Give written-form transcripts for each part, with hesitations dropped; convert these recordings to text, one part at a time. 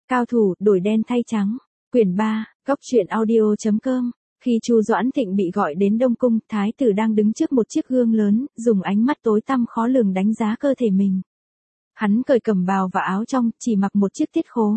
Cao thủ, đổi đen thay trắng. Quyển 3, Góc truyện audio.com. Khi Chu Doãn Thịnh bị gọi đến Đông Cung, thái tử đang đứng trước một chiếc gương lớn, dùng ánh mắt tối tăm khó lường đánh giá cơ thể mình. Hắn cởi cẩm bào và áo trong, chỉ mặc một chiếc tiết khố.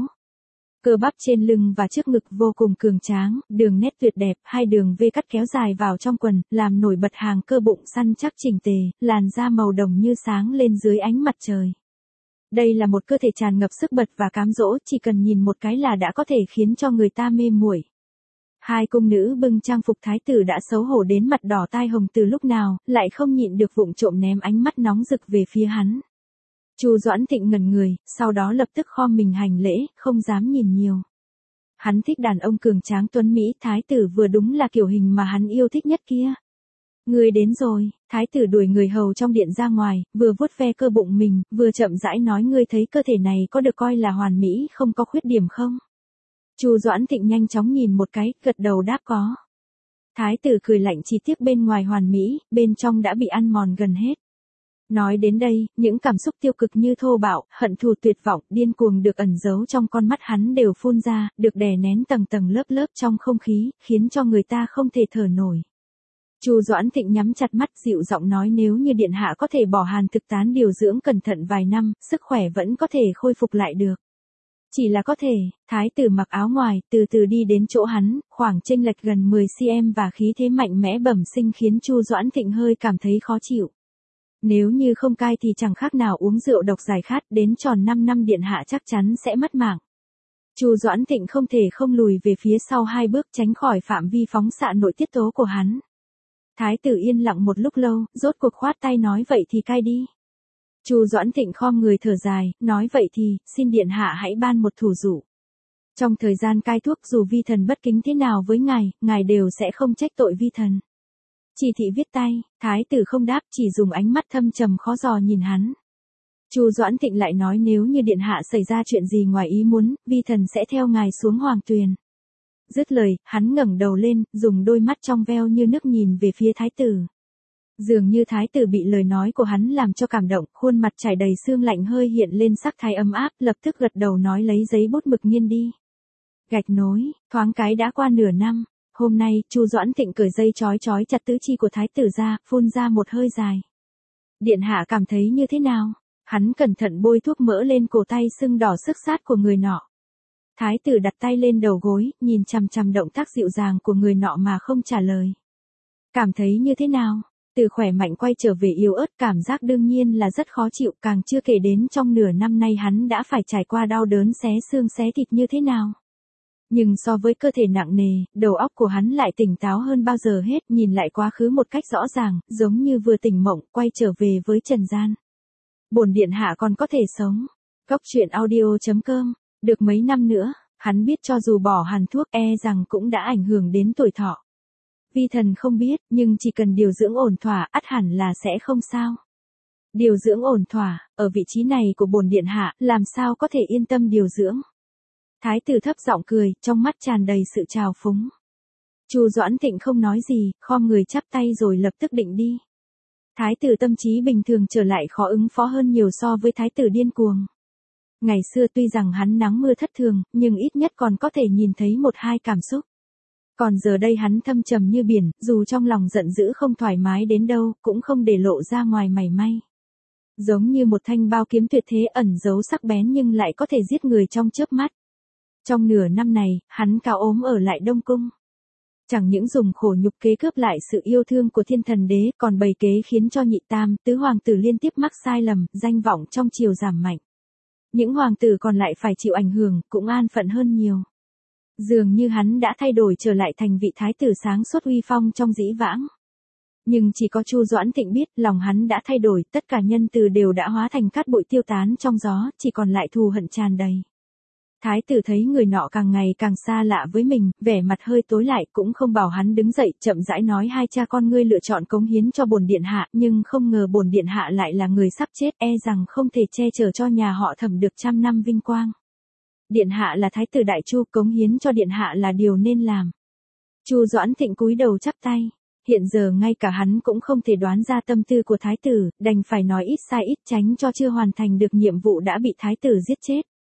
Cơ bắp trên lưng và trước ngực vô cùng cường tráng, đường nét tuyệt đẹp, hai đường V cắt kéo dài vào trong quần, làm nổi bật hàng cơ bụng săn chắc chỉnh tề, làn da màu đồng như sáng lên dưới ánh mặt trời. Đây là một cơ thể tràn ngập sức bật và cám dỗ, chỉ cần nhìn một cái là đã có thể khiến cho người ta mê muội. Hai cung nữ bưng trang phục thái tử đã xấu hổ đến mặt đỏ tai hồng từ lúc nào, lại không nhịn được vụng trộm ném ánh mắt nóng rực về phía hắn. Chu Doãn Thịnh ngẩn người, sau đó lập tức khom mình hành lễ, không dám nhìn nhiều. Hắn thích đàn ông cường tráng tuấn Mỹ, thái tử vừa đúng là kiểu hình mà hắn yêu thích nhất kia. Người đến rồi, thái tử đuổi người hầu trong điện ra ngoài, vừa vuốt ve cơ bụng mình, vừa chậm rãi nói ngươi thấy cơ thể này có được coi là hoàn mỹ không có khuyết điểm không? Chu Doãn Thịnh nhanh chóng nhìn một cái, gật đầu đáp có. Thái tử cười lạnh chỉ tiếc bên ngoài hoàn mỹ, bên trong đã bị ăn mòn gần hết. Nói đến đây, những cảm xúc tiêu cực như thô bạo, hận thù tuyệt vọng, điên cuồng được ẩn giấu trong con mắt hắn đều phun ra, được đè nén tầng tầng lớp lớp trong không khí, khiến cho người ta không thể thở nổi. Chu Doãn Thịnh nhắm chặt mắt dịu giọng nói nếu như điện hạ có thể bỏ hàn thực tán điều dưỡng cẩn thận vài năm, sức khỏe vẫn có thể khôi phục lại được. Chỉ là có thể, thái tử mặc áo ngoài, từ từ đi đến chỗ hắn, khoảng chênh lệch gần 10 cm và khí thế mạnh mẽ bẩm sinh khiến Chu Doãn Thịnh hơi cảm thấy khó chịu. Nếu như không cai thì chẳng khác nào uống rượu độc giải khát, đến tròn 5 năm điện hạ chắc chắn sẽ mất mạng. Chu Doãn Thịnh không thể không lùi về phía sau 2 bước tránh khỏi phạm vi phóng xạ nội tiết tố của hắn. Thái tử yên lặng một lúc lâu, rốt cuộc khoát tay nói vậy thì cai đi. Chu Doãn Thịnh khom người thở dài, nói vậy thì, xin điện hạ hãy ban một thủ dụ. Trong thời gian cai thuốc dù vi thần bất kính thế nào với ngài đều sẽ không trách tội vi thần. Chỉ thị viết tay, thái tử không đáp chỉ dùng ánh mắt thâm trầm khó dò nhìn hắn. Chu Doãn Thịnh lại nói nếu như điện hạ xảy ra chuyện gì ngoài ý muốn, vi thần sẽ theo ngài xuống hoàng tuyền. Dứt lời, hắn ngẩng đầu lên, dùng đôi mắt trong veo như nước nhìn về phía thái tử. Dường như thái tử bị lời nói của hắn làm cho cảm động, khuôn mặt trải đầy sương lạnh hơi hiện lên sắc thái ấm áp, lập tức gật đầu nói lấy giấy bút mực nghiên đi. Gạch nối, thoáng cái đã qua nửa năm. Hôm nay, Chu Doãn Thịnh cởi dây trói chặt tứ chi của thái tử ra, phun ra một hơi dài. Điện hạ cảm thấy như thế nào? Hắn cẩn thận bôi thuốc mỡ lên cổ tay sưng đỏ sức sát của người nọ. Thái tử đặt tay lên đầu gối, nhìn chằm chằm động tác dịu dàng của người nọ mà không trả lời. Cảm thấy như thế nào? Từ khỏe mạnh quay trở về yếu ớt, cảm giác đương nhiên là rất khó chịu, càng chưa kể đến trong nửa năm nay hắn đã phải trải qua đau đớn xé xương xé thịt như thế nào. Nhưng so với cơ thể nặng nề, đầu óc của hắn lại tỉnh táo hơn bao giờ hết, nhìn lại quá khứ một cách rõ ràng, giống như vừa tỉnh mộng, quay trở về với trần gian. Bổn điện hạ còn có thể sống. Góc truyện audio.com. Được mấy năm nữa, hắn biết cho dù bỏ hàn thuốc rằng cũng đã ảnh hưởng đến tuổi thọ. Vi thần không biết, nhưng chỉ cần điều dưỡng ổn thỏa, ắt hẳn là sẽ không sao. Điều dưỡng ổn thỏa, ở vị trí này của bổn điện hạ, làm sao có thể yên tâm điều dưỡng. Thái tử thấp giọng cười, trong mắt tràn đầy sự trào phúng. Chu Doãn Thịnh không nói gì, khom người chắp tay rồi lập tức định đi. Thái tử tâm trí bình thường trở lại khó ứng phó hơn nhiều so với thái tử điên cuồng. Ngày xưa tuy rằng hắn nắng mưa thất thường, nhưng ít nhất còn có thể nhìn thấy một hai cảm xúc. Còn giờ đây hắn thâm trầm như biển, dù trong lòng giận dữ không thoải mái đến đâu, cũng không để lộ ra ngoài mảy may. Giống như một thanh bao kiếm tuyệt thế ẩn giấu sắc bén nhưng lại có thể giết người trong chớp mắt. Trong nửa năm này, hắn cao ốm ở lại Đông Cung. Chẳng những dùng khổ nhục kế cướp lại sự yêu thương của thiên thần đế, còn bày kế khiến cho nhị tam, tứ hoàng tử liên tiếp mắc sai lầm, danh vọng trong triều giảm mạnh. Những hoàng tử còn lại phải chịu ảnh hưởng, cũng an phận hơn nhiều. Dường như hắn đã thay đổi trở lại thành vị thái tử sáng suốt uy phong trong dĩ vãng. Nhưng chỉ có Chu Doãn Thịnh biết, lòng hắn đã thay đổi, tất cả nhân từ đều đã hóa thành cát bụi tiêu tán trong gió, chỉ còn lại thù hận tràn đầy. Thái tử thấy người nọ càng ngày càng xa lạ với mình, vẻ mặt hơi tối lại, cũng không bảo hắn đứng dậy, chậm rãi nói hai cha con ngươi lựa chọn cống hiến cho bổn điện hạ, nhưng không ngờ bổn điện hạ lại là người sắp chết, rằng không thể che chở cho nhà họ Thẩm được 100 năm vinh quang. Điện hạ là thái tử đại Chu, cống hiến cho điện hạ là điều nên làm. Chu Doãn Thịnh cúi đầu chắp tay. Hiện giờ ngay cả hắn cũng không thể đoán ra tâm tư của thái tử, đành phải nói ít sai ít tránh cho chưa hoàn thành được nhiệm vụ đã bị thái tử giết chết.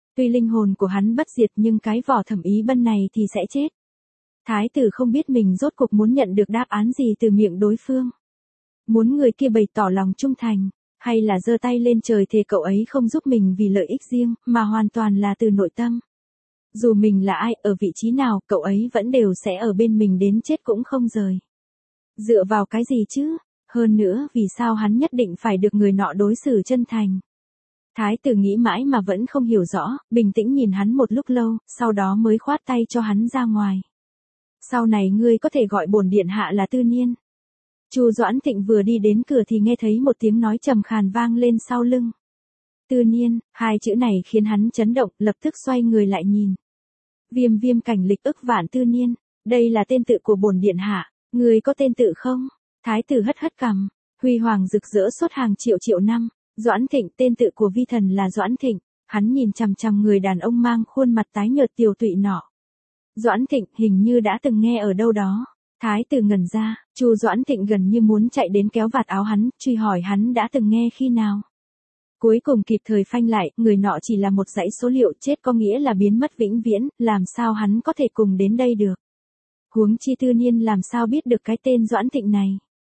Tuy linh hồn của hắn bất diệt nhưng cái vỏ Thẩm Ý Bân này thì sẽ chết. Thái tử không biết mình rốt cuộc muốn nhận được đáp án gì từ miệng đối phương. Muốn người kia bày tỏ lòng trung thành, hay là giơ tay lên trời thề cậu ấy không giúp mình vì lợi ích riêng, mà hoàn toàn là từ nội tâm. Dù mình là ai, ở vị trí nào, cậu ấy vẫn đều sẽ ở bên mình đến chết cũng không rời. Dựa vào cái gì chứ? Hơn nữa, vì sao hắn nhất định phải được người nọ đối xử chân thành? Thái tử nghĩ mãi mà vẫn không hiểu rõ, bình tĩnh nhìn hắn một lúc lâu, sau đó mới khoát tay cho hắn ra ngoài. Sau này ngươi có thể gọi bổn điện hạ là Tư Niên. Chu Doãn Thịnh vừa đi đến cửa thì nghe thấy một tiếng nói trầm khàn vang lên sau lưng. Tư Niên, hai chữ này khiến hắn chấn động, lập tức xoay người lại nhìn. Viêm Viêm Cảnh Lịch ức vạn Tư Niên, đây là tên tự của bổn điện hạ, ngươi có tên tự không? Thái tử hất hất cằm, huy hoàng rực rỡ suốt hàng triệu triệu năm. Doãn Thịnh, tên tự của vi thần là Doãn Thịnh. Hắn nhìn chằm chằm người đàn ông mang khuôn mặt tái nhợt tiều tụy nọ. Doãn Thịnh, hình như đã từng nghe ở đâu đó. Thái tử ngẩn ra, Chu Doãn Thịnh gần như muốn chạy đến kéo vạt áo hắn, truy hỏi hắn đã từng nghe khi nào. Cuối cùng kịp thời phanh lại, người nọ chỉ là một dãy số liệu, chết có nghĩa là biến mất vĩnh viễn, làm sao hắn có thể cùng đến đây được. Huống chi Tư Niên làm sao biết được cái tên Doãn Thịnh này.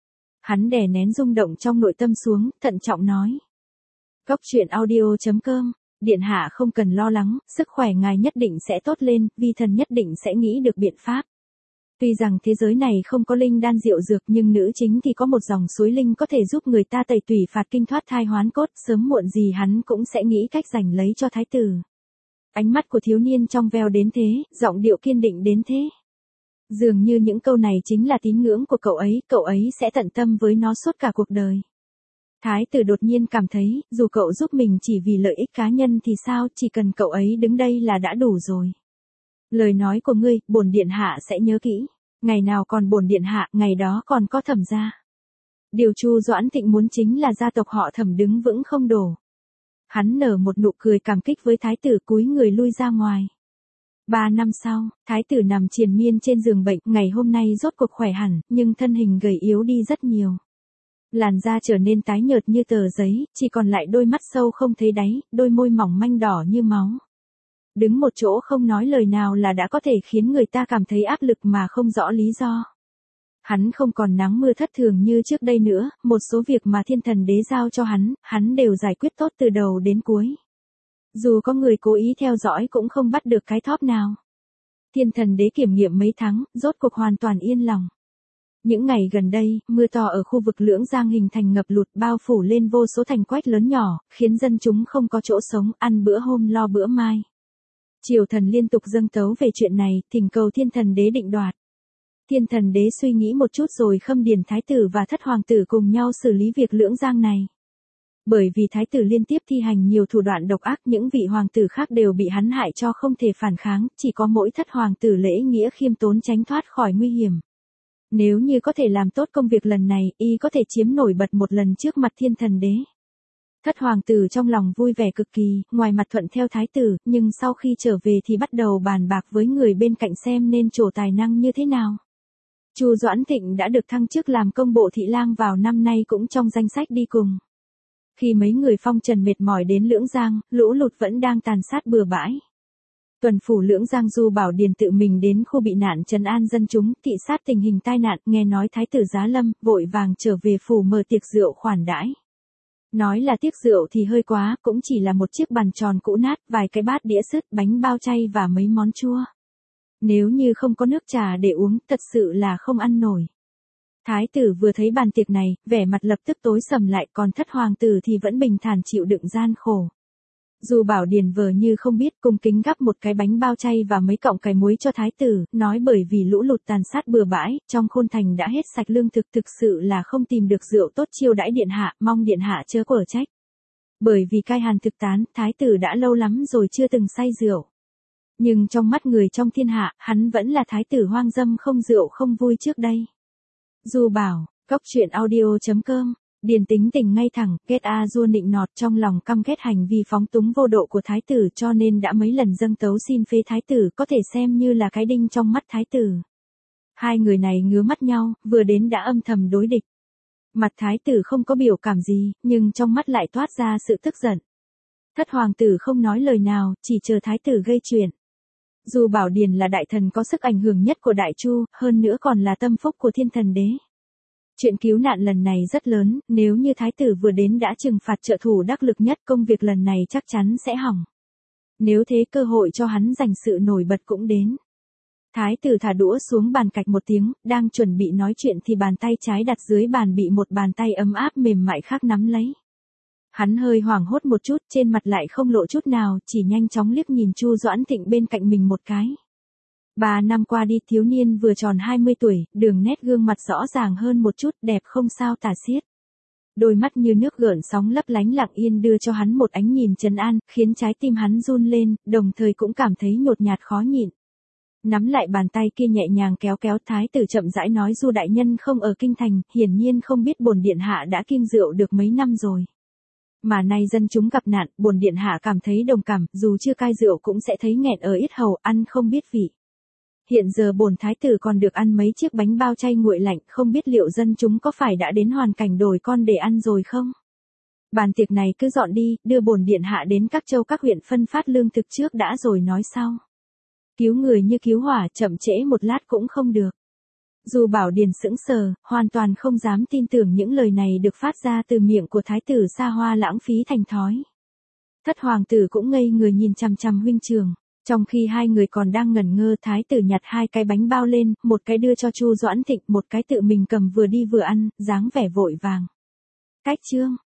Hắn đè nén rung động trong nội tâm xuống, thận trọng nói. Cóc truyện audio.com, điện hạ không cần lo lắng, sức khỏe ngài nhất định sẽ tốt lên, vi thần nhất định sẽ nghĩ được biện pháp. Tuy rằng thế giới này không có linh đan diệu dược nhưng nữ chính thì có một dòng suối linh có thể giúp người ta tẩy tủy phạt kinh thoát thai hoán cốt, sớm muộn gì hắn cũng sẽ nghĩ cách giành lấy cho thái tử. Ánh mắt của thiếu niên trong veo đến thế, giọng điệu kiên định đến thế. Dường như những câu này chính là tín ngưỡng của cậu ấy sẽ tận tâm với nó suốt cả cuộc đời. Thái tử đột nhiên cảm thấy, dù cậu giúp mình chỉ vì lợi ích cá nhân thì sao, chỉ cần cậu ấy đứng đây là đã đủ rồi. Lời nói của ngươi, bổn điện hạ sẽ nhớ kỹ. Ngày nào còn bổn điện hạ, ngày đó còn có Thẩm gia. Điều Chu Doãn Thịnh muốn chính là gia tộc họ Thẩm đứng vững không đổ. Hắn nở một nụ cười cảm kích với thái tử, cúi người lui ra ngoài. 3 năm sau, thái tử nằm triền miên trên giường bệnh, ngày hôm nay rốt cuộc khỏe hẳn, nhưng thân hình gầy yếu đi rất nhiều. Làn da trở nên tái nhợt như tờ giấy, chỉ còn lại đôi mắt sâu không thấy đáy, đôi môi mỏng manh đỏ như máu. Đứng một chỗ không nói lời nào là đã có thể khiến người ta cảm thấy áp lực mà không rõ lý do. Hắn không còn nắng mưa thất thường như trước đây nữa, một số việc mà thiên thần đế giao cho hắn đều giải quyết tốt từ đầu đến cuối. Dù có người cố ý theo dõi cũng không bắt được cái thóp nào. Thiên thần đế kiểm nghiệm mấy tháng, rốt cuộc hoàn toàn yên lòng. Những ngày gần đây, mưa to ở khu vực Lưỡng Giang hình thành ngập lụt bao phủ lên vô số thành quách lớn nhỏ, khiến dân chúng không có chỗ sống, ăn bữa hôm lo bữa mai. Triều thần liên tục dâng tấu về chuyện này, thỉnh cầu thiên thần đế định đoạt. Thiên thần đế suy nghĩ một chút rồi khâm điền thái tử và thất hoàng tử cùng nhau xử lý việc Lưỡng Giang này. Bởi vì thái tử liên tiếp thi hành nhiều thủ đoạn độc ác, những vị hoàng tử khác đều bị hắn hại cho không thể phản kháng, chỉ có mỗi thất hoàng tử lễ nghĩa khiêm tốn tránh thoát khỏi nguy hiểm. Nếu như có thể làm tốt công việc lần này, y có thể chiếm nổi bật một lần trước mặt thiên thần đế. Thất hoàng tử trong lòng vui vẻ cực kỳ, ngoài mặt thuận theo thái tử, nhưng sau khi trở về thì bắt đầu bàn bạc với người bên cạnh xem nên trổ tài năng như thế nào. Chu Doãn Thịnh đã được thăng chức làm công bộ thị lang vào năm nay cũng trong danh sách đi cùng. Khi mấy người phong trần mệt mỏi đến Lưỡng Giang, lũ lụt vẫn đang tàn sát bừa bãi. Tuần phủ Lưỡng Giang Du Bảo Điền tự mình đến khu bị nạn trấn an dân chúng, thị sát tình hình tai nạn, nghe nói thái tử Giá Lâm vội vàng trở về phủ mở tiệc rượu khoản đãi. Nói là tiệc rượu thì hơi quá, cũng chỉ là một chiếc bàn tròn cũ nát, vài cái bát đĩa sứt, bánh bao chay và mấy món chua. Nếu như không có nước trà để uống, thật sự là không ăn nổi. Thái tử vừa thấy bàn tiệc này, vẻ mặt lập tức tối sầm lại, còn thất hoàng tử thì vẫn bình thản chịu đựng gian khổ. Du Bảo Điền vờ như không biết, cung kính gắp một cái bánh bao chay và mấy cọng cải muối cho thái tử, nói bởi vì lũ lụt tàn sát bừa bãi, trong khôn thành đã hết sạch lương thực, thực sự là không tìm được rượu tốt chiêu đãi điện hạ, mong điện hạ chớ quở trách. Bởi vì cai hàn thực tán, thái tử đã lâu lắm rồi chưa từng say rượu. Nhưng trong mắt người trong thiên hạ, hắn vẫn là thái tử hoang dâm không rượu không vui trước đây. Du Bảo, cóc truyện audio.com. Điền tính tình ngay thẳng, ghét a dua nịnh nọt, trong lòng căm ghét hành vi phóng túng vô độ của thái tử, cho nên đã mấy lần dâng tấu xin phế thái tử, có thể xem như là cái đinh trong mắt thái tử. Hai người này ngứa mắt nhau, vừa đến đã âm thầm đối địch. Mặt thái tử không có biểu cảm gì, nhưng trong mắt lại toát ra sự tức giận. Thất hoàng tử không nói lời nào, chỉ chờ thái tử gây chuyện. Dù Bảo Điền là đại thần có sức ảnh hưởng nhất của Đại Chu, hơn nữa còn là tâm phúc của Thiên Thần Đế. Chuyện cứu nạn lần này rất lớn, nếu như thái tử vừa đến đã trừng phạt trợ thủ đắc lực nhất, công việc lần này chắc chắn sẽ hỏng. Nếu thế cơ hội cho hắn giành sự nổi bật cũng đến. Thái tử thả đũa xuống bàn cạch một tiếng, đang chuẩn bị nói chuyện thì bàn tay trái đặt dưới bàn bị một bàn tay ấm áp mềm mại khác nắm lấy. Hắn hơi hoảng hốt một chút, trên mặt lại không lộ chút nào, chỉ nhanh chóng liếc nhìn Chu Doãn Thịnh bên cạnh mình một cái. 3 năm qua đi, thiếu niên vừa tròn 20 tuổi, đường nét gương mặt rõ ràng hơn một chút, đẹp không sao tả xiết. Đôi mắt như nước gợn sóng lấp lánh lặng yên đưa cho hắn một ánh nhìn trấn an, khiến trái tim hắn run lên, đồng thời cũng cảm thấy nhột nhạt khó nhịn. Nắm lại bàn tay kia nhẹ nhàng kéo kéo, thái tử chậm rãi nói, Du đại nhân không ở kinh thành, hiển nhiên không biết bổn điện hạ đã kinh rượu được mấy năm rồi. Mà nay dân chúng gặp nạn, bổn điện hạ cảm thấy đồng cảm, dù chưa cai rượu cũng sẽ thấy nghẹn ở yết hầu, ăn không biết vị. Hiện giờ bổn thái tử còn được ăn mấy chiếc bánh bao chay nguội lạnh, không biết liệu dân chúng có phải đã đến hoàn cảnh đổi con để ăn rồi không? Bàn tiệc này cứ dọn đi, đưa bổn điện hạ đến các châu các huyện phân phát lương thực trước đã rồi nói sau. Cứu người như cứu hỏa, chậm trễ một lát cũng không được. Dù Bảo Điền sững sờ, hoàn toàn không dám tin tưởng những lời này được phát ra từ miệng của thái tử xa hoa lãng phí thành thói. Thất hoàng tử cũng ngây người nhìn chằm chằm huynh trưởng. Trong khi hai người còn đang ngẩn ngơ, thái tử nhặt 2 cái bánh bao lên, một cái đưa cho Chu Doãn Thịnh, một cái tự mình cầm vừa đi vừa ăn, dáng vẻ vội vàng. Cách chương